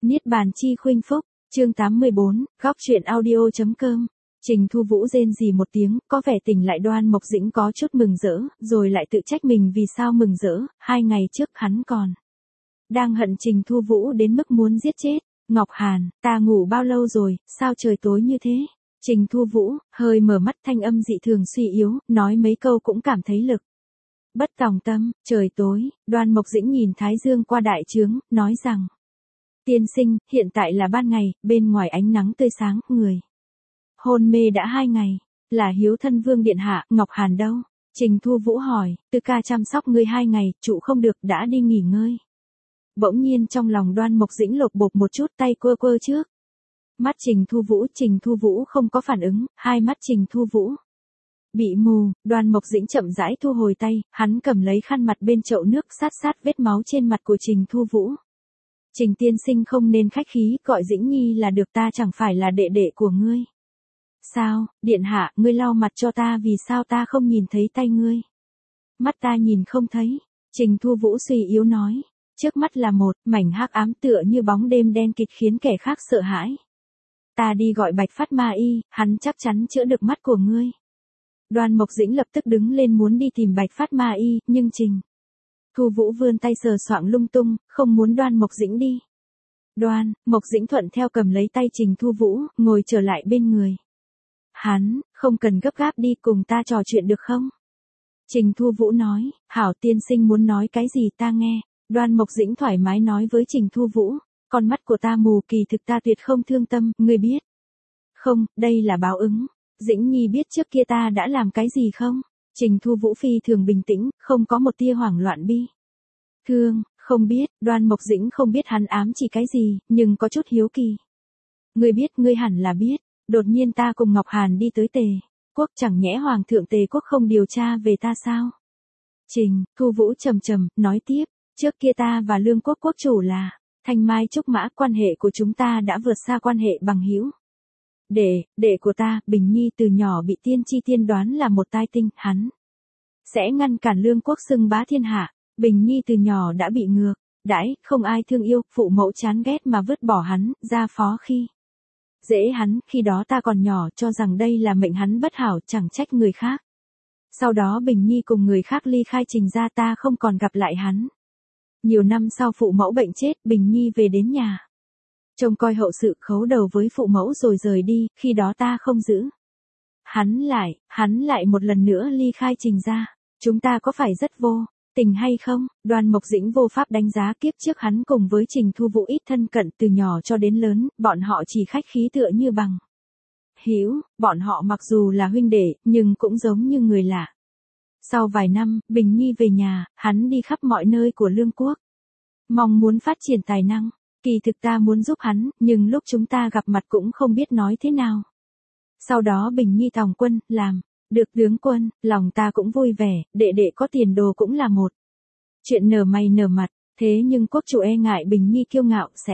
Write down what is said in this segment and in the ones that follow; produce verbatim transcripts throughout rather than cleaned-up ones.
Niết bàn chi khuynh phúc, chương tám mươi bốn, góc truyện audio.com. Trình Thu Vũ rên rỉ một tiếng, có vẻ tỉnh lại. Đoan Mộc Dĩnh có chút mừng rỡ, rồi lại tự trách mình vì sao mừng rỡ, hai ngày trước hắn còn đang hận Trình Thu Vũ đến mức muốn giết chết. Ngọc Hàn, ta ngủ bao lâu rồi, sao trời tối như thế? Trình Thu Vũ, hơi mở mắt, thanh âm dị thường suy yếu, nói mấy câu cũng cảm thấy lực bất tòng tâm. Trời tối, Đoan Mộc Dĩnh nhìn Thái Dương qua đại trướng, nói rằng: Tiên sinh, hiện tại là ban ngày, bên ngoài ánh nắng tươi sáng, người hôn mê đã hai ngày, là hiếu thân vương điện hạ. Ngọc Hàn đâu? Trình Thu Vũ hỏi. Tư ca chăm sóc ngươi hai ngày, trụ không được, đã đi nghỉ ngơi. Bỗng nhiên trong lòng Đoan Mộc Dĩnh lột bột một chút, tay quơ quơ trước mắt Trình Thu Vũ. Trình Thu Vũ không có phản ứng, hai mắt Trình Thu Vũ bị mù. Đoan Mộc Dĩnh chậm rãi thu hồi tay, hắn cầm lấy khăn mặt bên chậu nước, sát sát vết máu trên mặt của Trình Thu Vũ. Trình tiên sinh không nên khách khí, gọi Dĩnh Nhi là được, ta chẳng phải là đệ đệ của ngươi sao? Điện hạ, ngươi lau mặt cho ta, vì sao ta không nhìn thấy tay ngươi? Mắt ta nhìn không thấy. Trình Thu Vũ suy yếu nói. Trước mắt là một mảnh hắc ám tựa như bóng đêm đen kịt, khiến kẻ khác sợ hãi. Ta đi gọi Bạch Phát Ma Y, hắn chắc chắn chữa được mắt của ngươi. Đoan Mộc Dĩnh lập tức đứng lên muốn đi tìm Bạch Phát Ma Y, nhưng Trình Thu Vũ vươn tay sờ soạng lung tung, không muốn Đoan Mộc Dĩnh đi. Đoan Mộc Dĩnh thuận theo cầm lấy tay Trình Thu Vũ, ngồi trở lại bên người hắn. Không cần gấp gáp đi, cùng ta trò chuyện được không? Trình Thu Vũ nói. Hảo, tiên sinh muốn nói cái gì ta nghe. Đoan Mộc Dĩnh thoải mái nói với Trình Thu Vũ. Con mắt của ta mù, kỳ thực ta tuyệt không thương tâm, ngươi biết không, đây là báo ứng. Dĩnh Nhi biết trước kia ta đã làm cái gì không? Trình Thu Vũ phi thường bình tĩnh, không có một tia hoảng loạn bi thương. Không biết. Đoan Mộc Dĩnh không biết hắn ám chỉ cái gì, nhưng có chút hiếu kỳ. Ngươi biết, ngươi hẳn là biết. Đột nhiên ta cùng Ngọc Hàn đi tới Tề Quốc, chẳng nhẽ Hoàng thượng Tề Quốc không điều tra về ta sao? Trình Thu Vũ trầm trầm, nói tiếp. Trước kia ta và Lương Quốc quốc chủ là Thanh Mai Trúc Mã, quan hệ của chúng ta đã vượt xa quan hệ bằng hữu. Đệ, đệ của ta, Bình Nhi từ nhỏ bị tiên tri tiên đoán là một tai tinh, hắn sẽ ngăn cản Lương Quốc xưng bá thiên hạ. Bình Nhi từ nhỏ đã bị ngược đãi, không ai thương yêu, phụ mẫu chán ghét mà vứt bỏ hắn, ra phó khi dễ hắn. Khi đó ta còn nhỏ, cho rằng đây là mệnh hắn bất hảo, chẳng trách người khác. Sau đó Bình Nhi cùng người khác ly khai Trình gia, ta không còn gặp lại hắn. Nhiều năm sau phụ mẫu bệnh chết, Bình Nhi về đến nhà trông coi hậu sự, khấu đầu với phụ mẫu rồi rời đi. Khi đó ta không giữ hắn lại, hắn lại một lần nữa ly khai Trình gia. Chúng ta có phải rất vô tình hay không? Đoan Mộc Dĩnh vô pháp đánh giá. Kiếp trước hắn cùng với Trình Thu Vũ ít thân cận, từ nhỏ cho đến lớn, bọn họ chỉ khách khí tựa như bằng hữu. Bọn họ mặc dù là huynh đệ, nhưng cũng giống như người lạ. Sau vài năm, Bình Nhi về nhà, hắn đi khắp mọi nơi của Lương Quốc, mong muốn phát triển tài năng. Kỳ thực ta muốn giúp hắn, nhưng lúc chúng ta gặp mặt cũng không biết nói thế nào. Sau đó Bình Nhi tòng quân, làm được tướng quân, lòng ta cũng vui vẻ, đệ đệ có tiền đồ cũng là một chuyện nở mày nở mặt. Thế nhưng quốc chủ e ngại Bình Nhi kiêu ngạo sẽ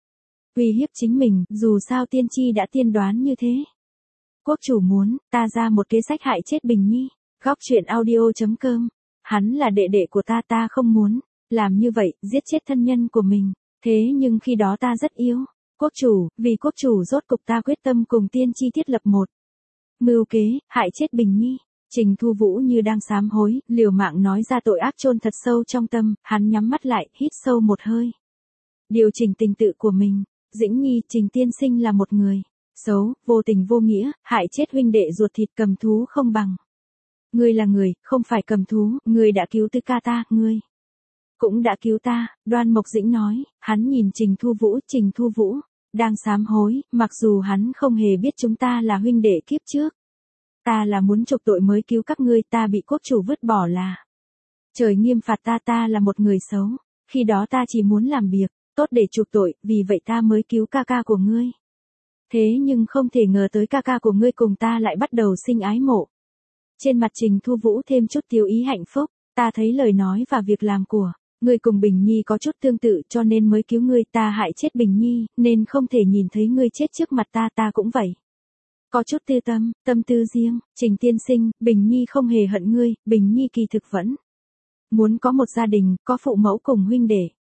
uy hiếp chính mình, dù sao tiên tri đã tiên đoán như thế. Quốc chủ muốn ta ra một kế sách hại chết Bình Nhi. Góc truyện audio.com. Hắn là đệ đệ của ta, ta không muốn làm như vậy, giết chết thân nhân của mình. Thế nhưng khi đó ta rất yêu quốc chủ, vì quốc chủ rốt cục ta quyết tâm cùng tiên tri thiết lập một mưu kế, hại chết Bình Nhi. Trình Thu Vũ như đang sám hối, liều mạng nói ra tội ác chôn thật sâu trong tâm. Hắn nhắm mắt lại, hít sâu một hơi, điều chỉnh tình tự của mình. Dĩnh Nhi, Trình tiên sinh là một người xấu, vô tình vô nghĩa, hại chết huynh đệ ruột thịt, cầm thú không bằng. Ngươi là người, không phải cầm thú, ngươi đã cứu Tư ca ta, ngươi cũng đã cứu ta. Đoan Mộc Dĩnh nói. Hắn nhìn Trình Thu Vũ. Trình Thu Vũ đang sám hối, mặc dù hắn không hề biết chúng ta là huynh đệ kiếp trước. Ta là muốn chuộc tội mới cứu các ngươi, ta bị quốc chủ vứt bỏ là trời nghiêm phạt ta, ta là một người xấu. Khi đó ta chỉ muốn làm việc tốt để chuộc tội, vì vậy ta mới cứu ca ca của ngươi. Thế nhưng không thể ngờ tới ca ca của ngươi cùng ta lại bắt đầu sinh ái mộ. Trên mặt Trình Thu Vũ thêm chút tiêu ý hạnh phúc. Ta thấy lời nói và việc làm của ngươi cùng Bình Nhi có chút tương tự, cho nên mới cứu ngươi. Ta hại chết Bình Nhi, nên không thể nhìn thấy ngươi chết trước mặt ta, ta cũng vậy. Có chút tư tâm, tâm tư riêng. Trình tiên sinh, Bình Nhi không hề hận ngươi, Bình Nhi kỳ thực vẫn muốn có một gia đình, có phụ mẫu cùng huynh đệ.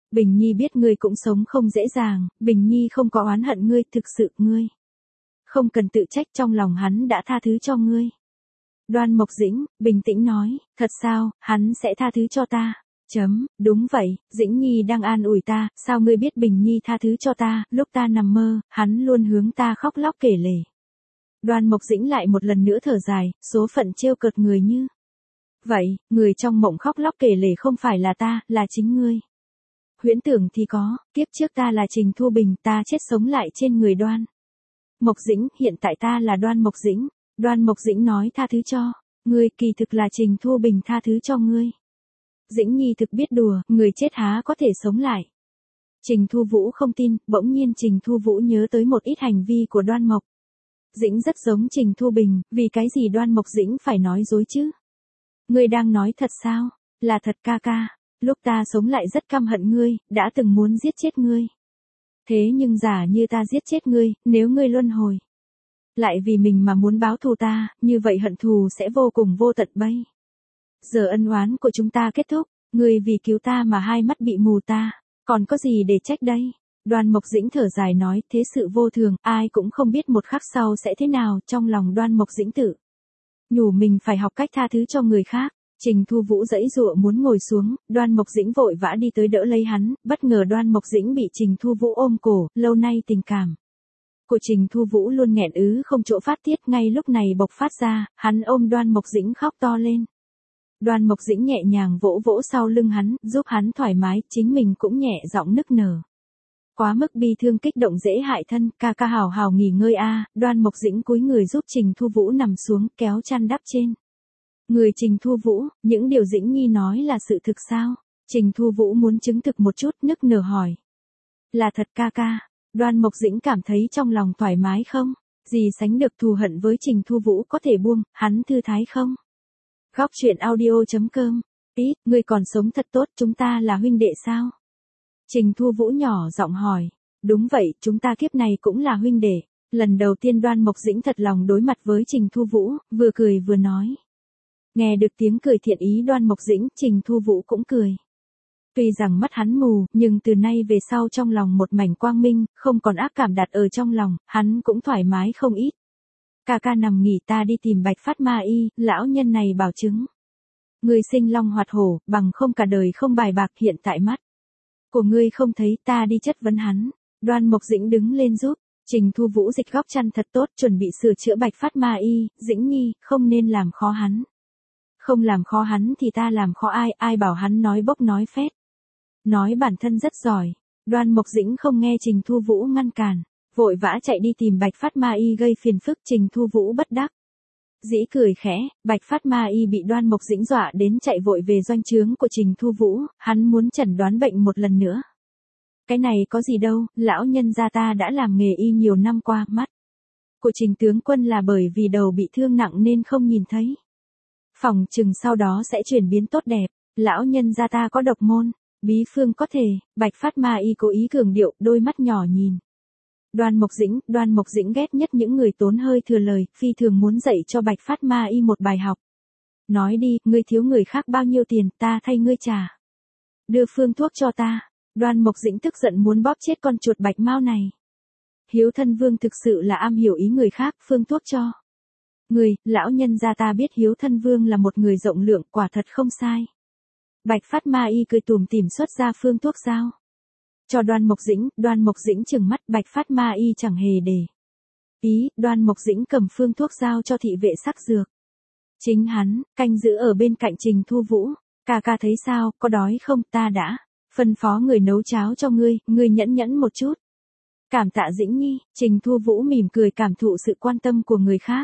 Bình Nhi biết ngươi cũng sống không dễ dàng, Bình Nhi không có oán hận ngươi, thực sự ngươi. Không cần tự trách, trong lòng hắn đã tha thứ cho ngươi. Đoan Mộc Dĩnh, bình tĩnh nói, thật sao, hắn sẽ tha thứ cho ta. Chấm, đúng vậy, Dĩnh Nhi đang an ủi ta, sao ngươi biết Bình Nhi tha thứ cho ta, lúc ta nằm mơ, hắn luôn hướng ta khóc lóc kể lể. Đoan Mộc Dĩnh lại một lần nữa thở dài, số phận trêu cợt người như. Vậy, người trong mộng khóc lóc kể lể không phải là ta, là chính ngươi. Huyễn tưởng thì có, kiếp trước ta là Trình Thu Bình, ta chết sống lại trên người Đoan Mộc Dĩnh, hiện tại ta là Đoan Mộc Dĩnh. Đoan Mộc Dĩnh nói tha thứ cho, ngươi kỳ thực là Trình Thu Bình tha thứ cho ngươi. Dĩnh Nhi thực biết đùa, người chết há có thể sống lại. Trình Thu Vũ không tin, bỗng nhiên Trình Thu Vũ nhớ tới một ít hành vi của Đoan Mộc Dĩnh rất giống Trình Thu Bình, vì cái gì Đoan Mộc Dĩnh phải nói dối chứ? Ngươi đang nói thật sao? Là thật ca ca, lúc ta sống lại rất căm hận ngươi, đã từng muốn giết chết ngươi. Thế nhưng giả như ta giết chết ngươi, nếu ngươi luân hồi lại vì mình mà muốn báo thù ta, như vậy hận thù sẽ vô cùng vô tận bây. Giờ ân oán của chúng ta kết thúc, ngươi vì cứu ta mà hai mắt bị mù ta, còn có gì để trách đây? Đoan Mộc Dĩnh thở dài nói, thế sự vô thường, ai cũng không biết một khắc sau sẽ thế nào, trong lòng Đoan Mộc Dĩnh tự nhủ mình phải học cách tha thứ cho người khác. Trình Thu Vũ giãy giụa muốn ngồi xuống, Đoan Mộc Dĩnh vội vã đi tới đỡ lấy hắn, bất ngờ Đoan Mộc Dĩnh bị Trình Thu Vũ ôm cổ, lâu nay tình cảm của Trình Thu Vũ luôn nghẹn ứ không chỗ phát tiết, ngay lúc này bộc phát ra, hắn ôm Đoan Mộc Dĩnh khóc to lên. Đoan Mộc Dĩnh nhẹ nhàng vỗ vỗ sau lưng hắn, giúp hắn thoải mái, chính mình cũng nhẹ giọng nức nở. Quá mức bi thương kích động dễ hại thân, ca ca hào hào nghỉ ngơi a. Đoan Mộc Dĩnh cúi người giúp Trình Thu Vũ nằm xuống, kéo chăn đắp trên người Trình Thu Vũ, những điều Dĩnh Nhi nói là sự thực sao? Trình Thu Vũ muốn chứng thực một chút, nức nở hỏi. Là thật ca ca. Đoan Mộc Dĩnh cảm thấy trong lòng thoải mái không? Gì sánh được thù hận với Trình Thu Vũ có thể buông, hắn thư thái không? Góc truyện audio chấm com. Ít, ngươi còn sống thật tốt, chúng ta là huynh đệ sao? Trình Thu Vũ nhỏ giọng hỏi. Đúng vậy, chúng ta kiếp này cũng là huynh đệ. Lần đầu tiên Đoan Mộc Dĩnh thật lòng đối mặt với Trình Thu Vũ, vừa cười vừa nói. Nghe được tiếng cười thiện ý Đoan Mộc Dĩnh, Trình Thu Vũ cũng cười. Tuy rằng mắt hắn mù, nhưng từ nay về sau trong lòng một mảnh quang minh, không còn ác cảm đặt ở trong lòng, hắn cũng thoải mái không ít. Ca ca nằm nghỉ, ta đi tìm Bạch Phát Ma Y, lão nhân này bảo chứng. Ngươi sinh long hoạt hổ, bằng không cả đời không bài bạc, hiện tại mắt của ngươi không thấy, ta đi chất vấn hắn. Đoan Mộc Dĩnh đứng lên giúp. Trình Thu Vũ dịch góc chăn thật tốt, chuẩn bị sửa chữa Bạch Phát Ma Y, Dĩnh Nhi, không nên làm khó hắn. Không làm khó hắn thì ta làm khó ai, ai bảo hắn nói bốc nói phét. Nói bản thân rất giỏi. Đoan Mộc Dĩnh không nghe Trình Thu Vũ ngăn cản, vội vã chạy đi tìm Bạch Phát Ma Y gây phiền phức. Trình Thu Vũ bất đắc dĩ cười khẽ, Bạch Phát Ma Y bị Đoan Mộc Dĩnh dọa đến chạy vội về doanh trướng của Trình Thu Vũ, hắn muốn chẩn đoán bệnh một lần nữa. Cái này có gì đâu, lão nhân gia ta đã làm nghề y nhiều năm qua, mắt của Trình tướng quân là bởi vì đầu bị thương nặng nên không nhìn thấy. Phòng chừng sau đó sẽ chuyển biến tốt đẹp, lão nhân gia ta có độc môn, bí phương có thể, Bạch Phát Ma Y cố ý cường điệu, đôi mắt nhỏ nhìn. Đoan Mộc Dĩnh, Đoan Mộc Dĩnh ghét nhất những người tốn hơi thừa lời, phi thường muốn dạy cho Bạch Phát Ma Y một bài học. Nói đi, ngươi thiếu người khác bao nhiêu tiền, ta thay ngươi trả. Đưa phương thuốc cho ta. Đoan Mộc Dĩnh tức giận muốn bóp chết con chuột bạch mao này. Hiếu Thân Vương thực sự là am hiểu ý người khác, phương thuốc cho người, lão nhân gia ta biết Hiếu Thân Vương là một người rộng lượng, quả thật không sai. Bạch Phát Ma Y cười tủm tỉm xuất ra phương thuốc giao cho Đoan Mộc Dĩnh. Đoan Mộc Dĩnh trừng mắt, Bạch Phát Ma Y chẳng hề để ý. Đoan Mộc Dĩnh cầm phương thuốc giao cho thị vệ sắc dược. Chính hắn, canh giữ ở bên cạnh Trình Thu Vũ. Ca ca thấy sao, có đói không, ta đã phân phó người nấu cháo cho ngươi, ngươi nhẫn nhẫn một chút. Cảm tạ Dĩnh Nhi. Trình Thu Vũ mỉm cười cảm thụ sự quan tâm của người khác.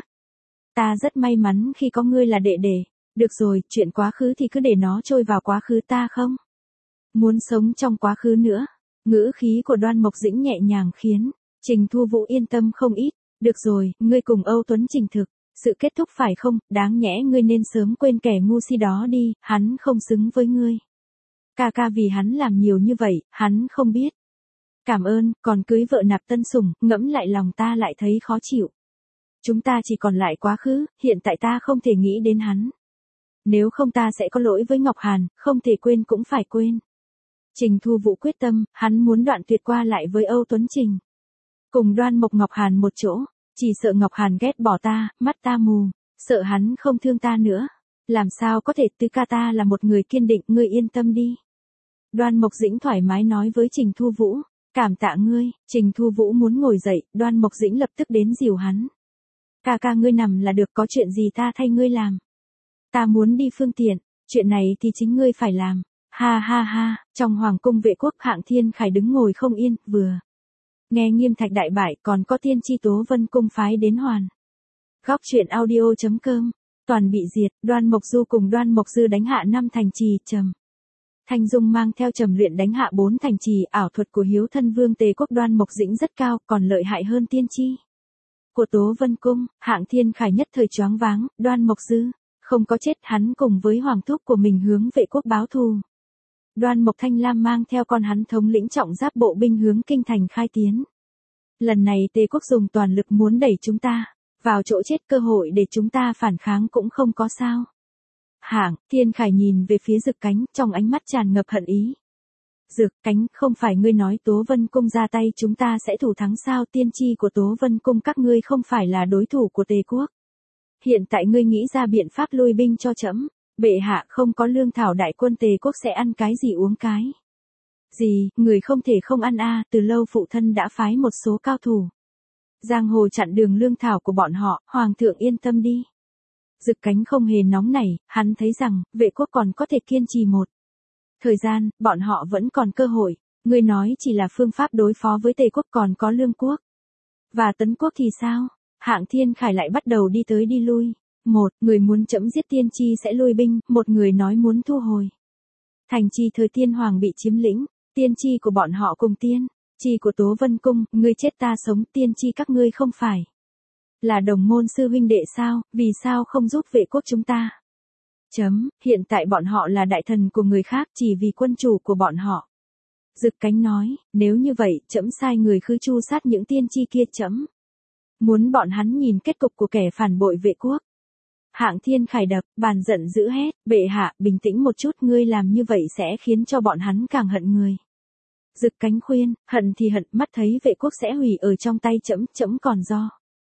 Ta rất may mắn khi có ngươi là đệ đệ. Được rồi, chuyện quá khứ thì cứ để nó trôi vào quá khứ, ta không muốn sống trong quá khứ nữa. Ngữ khí của Đoan Mộc Dĩnh nhẹ nhàng khiến Trình Thu Vũ yên tâm không ít. Được rồi, ngươi cùng Âu Tuấn Trình thực sự kết thúc phải không, đáng nhẽ ngươi nên sớm quên kẻ ngu si đó đi, hắn không xứng với ngươi. Ca ca vì hắn làm nhiều như vậy, hắn không biết. Cảm ơn, còn cưới vợ nạp tân sủng, ngẫm lại lòng ta lại thấy khó chịu. Chúng ta chỉ còn lại quá khứ, hiện tại ta không thể nghĩ đến hắn. Nếu không ta sẽ có lỗi với Ngọc Hàn, không thể quên cũng phải quên. Trình Thu Vũ quyết tâm, hắn muốn đoạn tuyệt qua lại với Âu Tuấn Trình. Cùng Đoan Mộc Ngọc Hàn một chỗ, chỉ sợ Ngọc Hàn ghét bỏ ta, mắt ta mù, sợ hắn không thương ta nữa. Làm sao có thể, Tứ ca ta là một người kiên định, ngươi yên tâm đi. Đoan Mộc Dĩnh thoải mái nói với Trình Thu Vũ, cảm tạ ngươi. Trình Thu Vũ muốn ngồi dậy, Đoan Mộc Dĩnh lập tức đến dìu hắn. Ca ca ngươi nằm là được, có chuyện gì ta thay ngươi làm. Ta muốn đi phương tiện, chuyện này thì chính ngươi phải làm. Ha ha ha, trong hoàng cung Vệ Quốc Hạng Thiên Khải đứng ngồi không yên, vừa nghe Nghiêm Thạch đại bại còn có tiên tri Tố Vân cung phái đến hoàn. Góc truyện audio chấm com, toàn bị diệt, Đoan Mộc Du cùng Đoan Mộc Dư đánh hạ năm thành trì, Trầm Thanh Dung mang theo Trầm Luyện đánh hạ bốn thành trì, ảo thuật của Hiếu Thân Vương Tề Quốc Đoan Mộc Dĩnh rất cao, còn lợi hại hơn tiên tri của Tố Vân cung. Hạng Thiên Khải nhất thời choáng váng, Đoan Mộc Dư không có chết, hắn cùng với hoàng thúc của mình hướng Vệ Quốc báo thù. Đoan Mộc Thanh Lam mang theo con hắn thống lĩnh trọng giáp bộ binh hướng kinh thành khai tiến. Lần này Tề Quốc dùng toàn lực muốn đẩy chúng ta vào chỗ chết, cơ hội để chúng ta phản kháng cũng không có sao. Hạng Thiên Khải nhìn về phía Dực Cánh, trong ánh mắt tràn ngập hận ý. Dực Cánh, không phải ngươi nói Tố Vân cung ra tay chúng ta sẽ thủ thắng sao? Tiên tri của Tố Vân cung các ngươi không phải là đối thủ của Tề Quốc. Hiện tại ngươi nghĩ ra biện pháp lui binh cho trẫm. Bệ hạ không có lương thảo, đại quân Tề Quốc sẽ ăn cái gì uống cái gì, người không thể không ăn a. Từ lâu phụ thân đã phái một số cao thủ giang hồ chặn đường lương thảo của bọn họ, hoàng thượng yên tâm đi. Dực Cánh không hề nóng nảy, hắn thấy rằng Vệ Quốc còn có thể kiên trì một thời gian, bọn họ vẫn còn cơ hội. Ngươi nói chỉ là phương pháp đối phó với Tề Quốc, còn có Lương Quốc và Tấn Quốc thì sao? Hạng Thiên Khải lại bắt đầu đi tới đi lui. Một người muốn chấm giết tiên tri sẽ lui binh, một người nói muốn thu hồi thành trì thời tiên hoàng bị chiếm lĩnh. Tiên tri của bọn họ cùng tiên tri của Tố Vân cung, ngươi chết ta sống, tiên tri các ngươi không phải là đồng môn sư huynh đệ sao, vì sao không giúp Vệ Quốc chúng ta? Chấm, hiện tại bọn họ là đại thần của người khác, chỉ vì quân chủ của bọn họ. Dực Cánh nói, nếu như vậy, trẫm sai người khứ tru sát những tiên tri kia, trẫm muốn bọn hắn nhìn kết cục của kẻ phản bội Vệ Quốc. Hạng Thiên Khải đập bàn giận dữ hét, bệ hạ, bình tĩnh một chút, ngươi làm như vậy sẽ khiến cho bọn hắn càng hận người. Dực Cánh khuyên, hận thì hận, mắt thấy Vệ Quốc sẽ hủy ở trong tay trẫm, trẫm còn do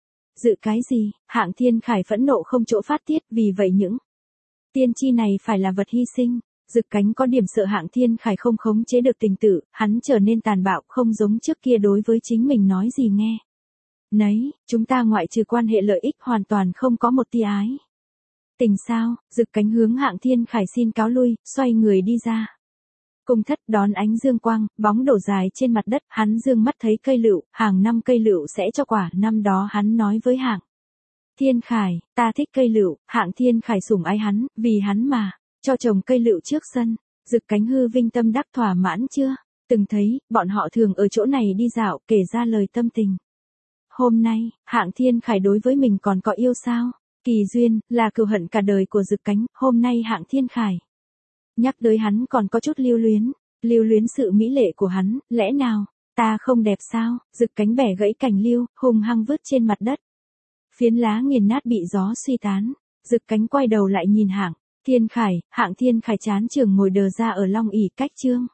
dự cái gì? Hạng Thiên Khải phẫn nộ không chỗ phát tiết, vì vậy những tiên tri này phải là vật hy sinh. Dực Cánh có điểm sợ Hạng Thiên Khải không khống chế được tình tự, hắn trở nên tàn bạo, không giống trước kia đối với chính mình nói gì nghe nấy, chúng ta ngoại trừ quan hệ lợi ích hoàn toàn không có một tia ái tình sao? Dực Cánh hướng Hạng Thiên Khải xin cáo lui, xoay người đi ra cung thất, đón ánh dương quang, bóng đổ dài trên mặt đất, hắn dương mắt thấy cây lựu, hàng năm cây lựu sẽ cho quả, năm đó hắn nói với Hạng Thiên Khải, ta thích cây lựu. Hạng Thiên Khải sủng ái hắn, vì hắn mà cho trồng cây lựu trước sân. Dực Cánh hư vinh tâm đắc thỏa mãn chưa? Từng thấy, bọn họ thường ở chỗ này đi dạo, kể ra lời tâm tình. Hôm nay, Hạng Thiên Khải đối với mình còn có yêu sao? Kỳ duyên, là cừu hận cả đời của Dực Cánh, hôm nay Hạng Thiên Khải nhắc tới hắn còn có chút lưu luyến, lưu luyến sự mỹ lệ của hắn, lẽ nào ta không đẹp sao? Dực Cánh bẻ gãy cành liêu, hung hăng vứt trên mặt đất. Phiến lá nghiền nát bị gió suy tán. Dực Cánh quay đầu lại nhìn Hạng Thiên Khải, Hạng Thiên Khải chán trường ngồi đờ ra ở long ỷ cách trương.